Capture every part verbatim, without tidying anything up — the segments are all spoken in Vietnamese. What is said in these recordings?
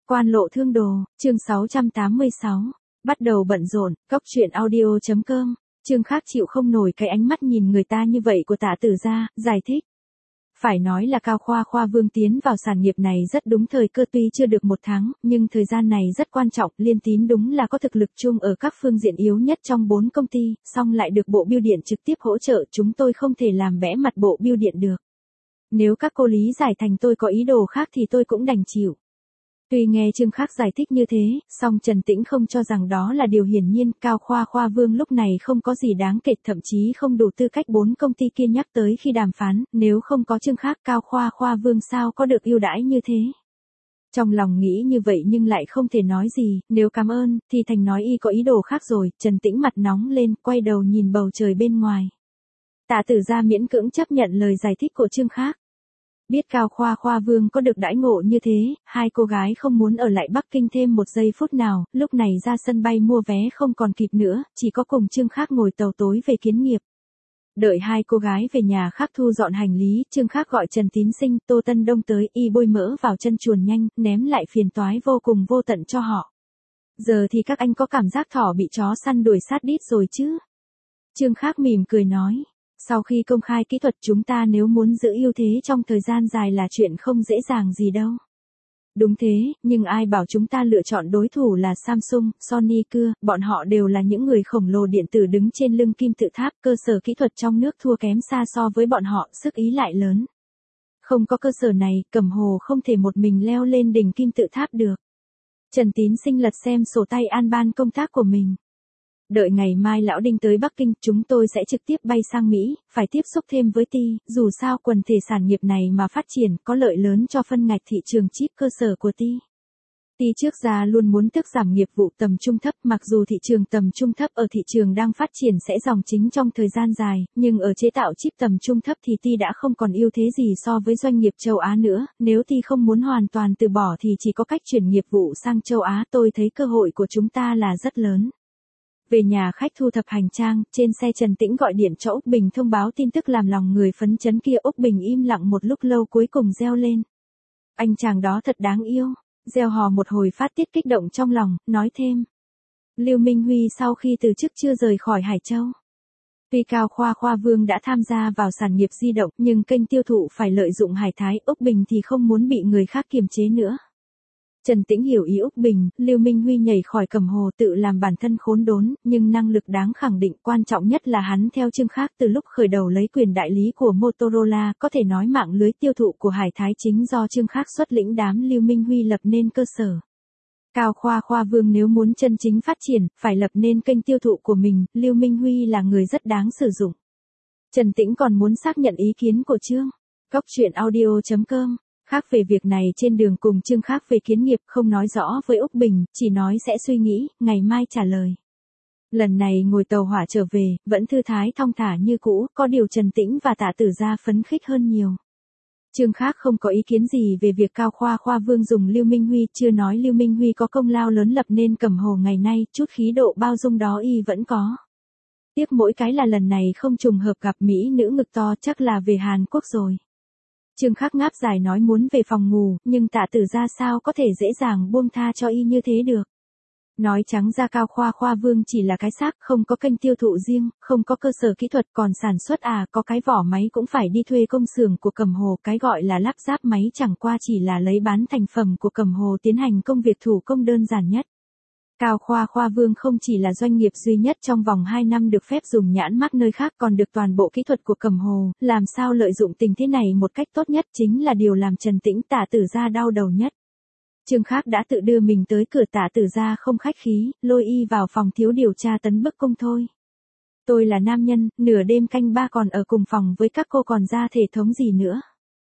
Quan lộ thương đồ, chương sáu trăm tám mươi sáu. Bắt đầu bận rộn, cốc truyện audio chấm com. Trương Khác chịu không nổi cái ánh mắt nhìn người ta như vậy của Tạ Tử gia, giải thích. Phải nói là Cao Khoa Khoa Vương tiến vào sản nghiệp này rất đúng thời cơ, tuy chưa được một tháng, nhưng thời gian này rất quan trọng. Liên Tín đúng là có thực lực chung ở các phương diện yếu nhất trong bốn công ty, song lại được Bộ Bưu điện trực tiếp hỗ trợ, chúng tôi không thể làm bẽ mặt Bộ Bưu điện được. Nếu các cô lý giải thành tôi có ý đồ khác thì tôi cũng đành chịu. Tuy nghe Trương Khác giải thích như thế, song Trần Tĩnh không cho rằng đó là điều hiển nhiên. Cao Khoa Khoa Vương lúc này không có gì đáng kể, thậm chí không đủ tư cách bốn công ty kia nhắc tới khi đàm phán, nếu không có Trương Khác, Cao Khoa Khoa Vương sao có được ưu đãi như thế. Trong lòng nghĩ như vậy nhưng lại không thể nói gì, nếu cảm ơn, thì thành nói y có ý đồ khác rồi. Trần Tĩnh mặt nóng lên, quay đầu nhìn bầu trời bên ngoài. Tạ Tử gia miễn cưỡng chấp nhận lời giải thích của Trương Khác. Biết Cao Khoa Khoa Vương có được đãi ngộ như thế, hai cô gái không muốn ở lại Bắc Kinh thêm một giây phút nào, lúc này ra sân bay mua vé không còn kịp nữa, chỉ có cùng Trương Khác ngồi tàu tối về Kiến Nghiệp. Đợi hai cô gái về nhà Khác thu dọn hành lý, Trương Khác gọi Trần Tín Sinh, Tô Tân Đông tới, y bôi mỡ vào chân chuồn nhanh, ném lại phiền toái vô cùng vô tận cho họ. Giờ thì các anh có cảm giác thỏ bị chó săn đuổi sát đít rồi chứ? Trương Khác mỉm cười nói. Sau khi công khai kỹ thuật chúng ta nếu muốn giữ ưu thế trong thời gian dài là chuyện không dễ dàng gì đâu. Đúng thế, nhưng ai bảo chúng ta lựa chọn đối thủ là Samsung, Sony cưa, bọn họ đều là những người khổng lồ điện tử đứng trên lưng kim tự tháp, cơ sở kỹ thuật trong nước thua kém xa so với bọn họ, sức ý lại lớn. Không có cơ sở này, Cẩm Hồ không thể một mình leo lên đỉnh kim tự tháp được. Trần Tín Sinh lật xem sổ tay an ban công tác của mình. Đợi ngày mai Lão Đinh tới Bắc Kinh, chúng tôi sẽ trực tiếp bay sang Mỹ, phải tiếp xúc thêm với Ti, dù sao quần thể sản nghiệp này mà phát triển, có lợi lớn cho phân ngạch thị trường chip cơ sở của Ti. Ti trước ra luôn muốn thức giảm nghiệp vụ tầm trung thấp, mặc dù thị trường tầm trung thấp ở thị trường đang phát triển sẽ dòng chính trong thời gian dài, nhưng ở chế tạo chip tầm trung thấp thì Ti đã không còn ưu thế gì so với doanh nghiệp châu Á nữa, nếu Ti không muốn hoàn toàn từ bỏ thì chỉ có cách chuyển nghiệp vụ sang châu Á, tôi thấy cơ hội của chúng ta là rất lớn. Về nhà khách thu thập hành trang, trên xe Trần Tĩnh gọi điện cho Úc Bình thông báo tin tức làm lòng người phấn chấn kia. Úc Bình im lặng một lúc lâu cuối cùng reo lên. Anh chàng đó thật đáng yêu, reo hò một hồi phát tiết kích động trong lòng, nói thêm. Lưu Minh Huy sau khi từ chức chưa rời khỏi Hải Châu. Tuy Cao Khoa Khoa Vương đã tham gia vào sản nghiệp di động nhưng kênh tiêu thụ phải lợi dụng Hải Thái, Úc Bình thì không muốn bị người khác kiềm chế nữa. Trần Tĩnh hiểu ý Úc Bình, Lưu Minh Huy nhảy khỏi Cẩm Hồ tự làm bản thân khốn đốn, nhưng năng lực đáng khẳng định, quan trọng nhất là hắn theo Trương Khác từ lúc khởi đầu lấy quyền đại lý của Motorola, có thể nói mạng lưới tiêu thụ của Hải Thái chính do Trương Khác xuất lĩnh đám Lưu Minh Huy lập nên cơ sở. Cao Khoa Khoa Vương nếu muốn chân chính phát triển, phải lập nên kênh tiêu thụ của mình, Lưu Minh Huy là người rất đáng sử dụng. Trần Tĩnh còn muốn xác nhận ý kiến của Trương. Cốc truyện audio chấm com. Khác về việc này trên đường cùng Trương Khác về Kiến Nghiệp, không nói rõ với Úc Bình, chỉ nói sẽ suy nghĩ, ngày mai trả lời. Lần này ngồi tàu hỏa trở về, vẫn thư thái thong thả như cũ, có điều Trần Tĩnh và Tạ Tử gia phấn khích hơn nhiều. Trương Khác không có ý kiến gì về việc Cao Khoa Khoa Vương dùng Lưu Minh Huy, chưa nói Lưu Minh Huy có công lao lớn lập nên Cẩm Hồ ngày nay, chút khí độ bao dung đó y vẫn có. Tiếc mỗi cái là lần này không trùng hợp gặp Mỹ nữ ngực to, chắc là về Hàn Quốc rồi. Trương Khác ngáp dài nói muốn về phòng ngủ, nhưng Tạ Tử gia sao có thể dễ dàng buông tha cho y như thế được. Nói trắng ra Cao Khoa Khoa Vương chỉ là cái xác, không có kênh tiêu thụ riêng, không có cơ sở kỹ thuật, còn sản xuất à, có cái vỏ máy cũng phải đi thuê công xưởng của Cẩm Hồ, cái gọi là lắp ráp máy chẳng qua chỉ là lấy bán thành phẩm của Cẩm Hồ tiến hành công việc thủ công đơn giản nhất. Cao Khoa Khoa Vương không chỉ là doanh nghiệp duy nhất trong vòng hai năm được phép dùng nhãn mác nơi khác, còn được toàn bộ kỹ thuật của Cẩm Hồ, làm sao lợi dụng tình thế này một cách tốt nhất chính là điều làm Trần Tĩnh Tạ Tử gia đau đầu nhất. Trương Khác đã tự đưa mình tới cửa, Tạ Tử gia không khách khí, lôi y vào phòng thiếu điều tra tấn bức cung thôi. Tôi là nam nhân, nửa đêm canh ba còn ở cùng phòng với các cô còn ra thể thống gì nữa.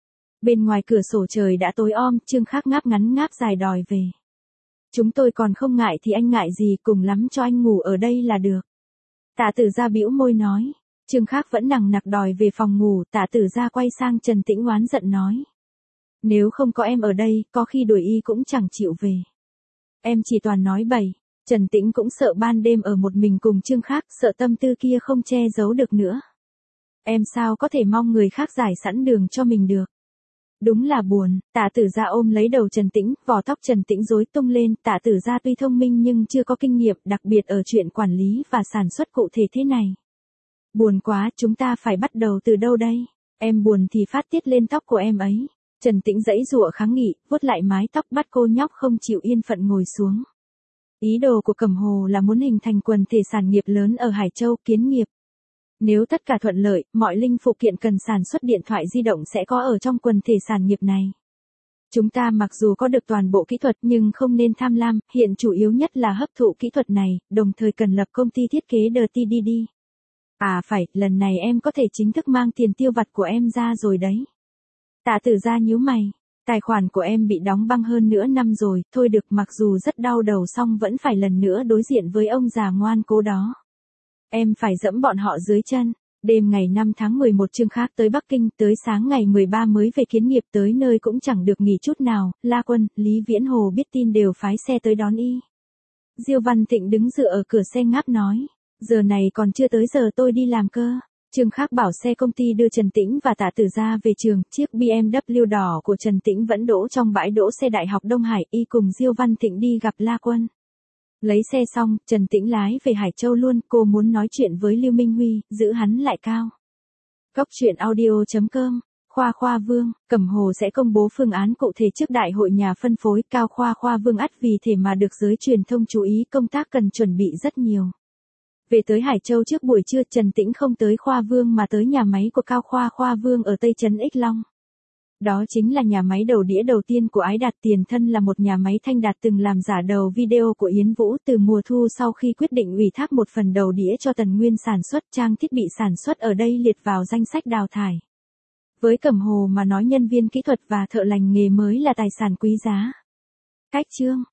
Bên ngoài cửa sổ trời đã tối om, Trương Khác ngáp ngắn ngáp dài đòi về. Chúng tôi còn không ngại thì anh ngại gì, cùng lắm cho anh ngủ ở đây là được. Tạ Tử gia bĩu môi nói. Trương Khác vẫn nằng nặc đòi về phòng ngủ, Tạ Tử gia quay sang Trần Tĩnh oán giận nói. Nếu không có em ở đây, có khi đuổi y cũng chẳng chịu về. Em chỉ toàn nói bậy. Trần Tĩnh cũng sợ ban đêm ở một mình cùng Trương Khác, sợ tâm tư kia không che giấu được nữa. Em sao có thể mong người khác giải sẵn đường cho mình được. Đúng là buồn, Tạ Tử Gia ôm lấy đầu Trần Tĩnh, vỏ tóc Trần Tĩnh rối tung lên, Tạ Tử Gia tuy thông minh nhưng chưa có kinh nghiệm, đặc biệt ở chuyện quản lý và sản xuất cụ thể thế này. Buồn quá, chúng ta phải bắt đầu từ đâu đây? Em buồn thì phát tiết lên tóc của em ấy. Trần Tĩnh giãy giụa kháng nghị, vuốt lại mái tóc bắt cô nhóc không chịu yên phận ngồi xuống. Ý đồ của Cẩm Hồ là muốn hình thành quần thể sản nghiệp lớn ở Hải Châu, kiến nghiệp. Nếu tất cả thuận lợi, mọi linh phụ kiện cần sản xuất điện thoại di động sẽ có ở trong quần thể sản nghiệp này. Chúng ta mặc dù có được toàn bộ kỹ thuật nhưng không nên tham lam, hiện chủ yếu nhất là hấp thụ kỹ thuật này, đồng thời cần lập công ty thiết kế đê tê đê đê. À phải, lần này em có thể chính thức mang tiền tiêu vặt của em ra rồi đấy. Tạ Tử Gia nhíu mày, tài khoản của em bị đóng băng hơn nửa năm rồi, thôi được, mặc dù rất đau đầu song vẫn phải lần nữa đối diện với ông già ngoan cố đó. Em phải dẫm bọn họ dưới chân. Đêm ngày năm tháng mười một Trương Khác tới Bắc Kinh, tới sáng ngày mười ba mới về kiến nghiệp, tới nơi cũng chẳng được nghỉ chút nào, La Quân, Lý Viễn Hồ biết tin đều phái xe tới đón y. Diêu Văn Thịnh đứng dựa ở cửa xe ngáp nói, giờ này còn chưa tới giờ tôi đi làm cơ. Trương Khác bảo xe công ty đưa Trần Tĩnh và Tạ Tử Gia về trường, chiếc bê em vê đỏ của Trần Tĩnh vẫn đỗ trong bãi đỗ xe Đại học Đông Hải, y cùng Diêu Văn Thịnh đi gặp La Quân. Lấy xe xong, Trần Tĩnh lái về Hải Châu luôn, cô muốn nói chuyện với Lưu Minh Huy, giữ hắn lại cao. Cốc truyện audio chấm com, Khoa Khoa Vương, Cẩm Hồ sẽ công bố phương án cụ thể trước đại hội nhà phân phối, Cao Khoa Khoa Vương ắt vì thể mà được giới truyền thông chú ý, công tác cần chuẩn bị rất nhiều. Về tới Hải Châu trước buổi trưa, Trần Tĩnh không tới Khoa Vương mà tới nhà máy của Cao Khoa Khoa Vương ở Tây Trấn Ích Long. Đó chính là nhà máy đầu đĩa đầu tiên của Ái Đạt, tiền thân là một nhà máy Thanh Đạt từng làm giả đầu video của Yến Vũ. Từ mùa thu sau khi quyết định ủy thác một phần đầu đĩa cho Tần Nguyên sản xuất, trang thiết bị sản xuất ở đây liệt vào danh sách đào thải. Với Cẩm Hồ mà nói, nhân viên kỹ thuật và thợ lành nghề mới là tài sản quý giá. Cách chương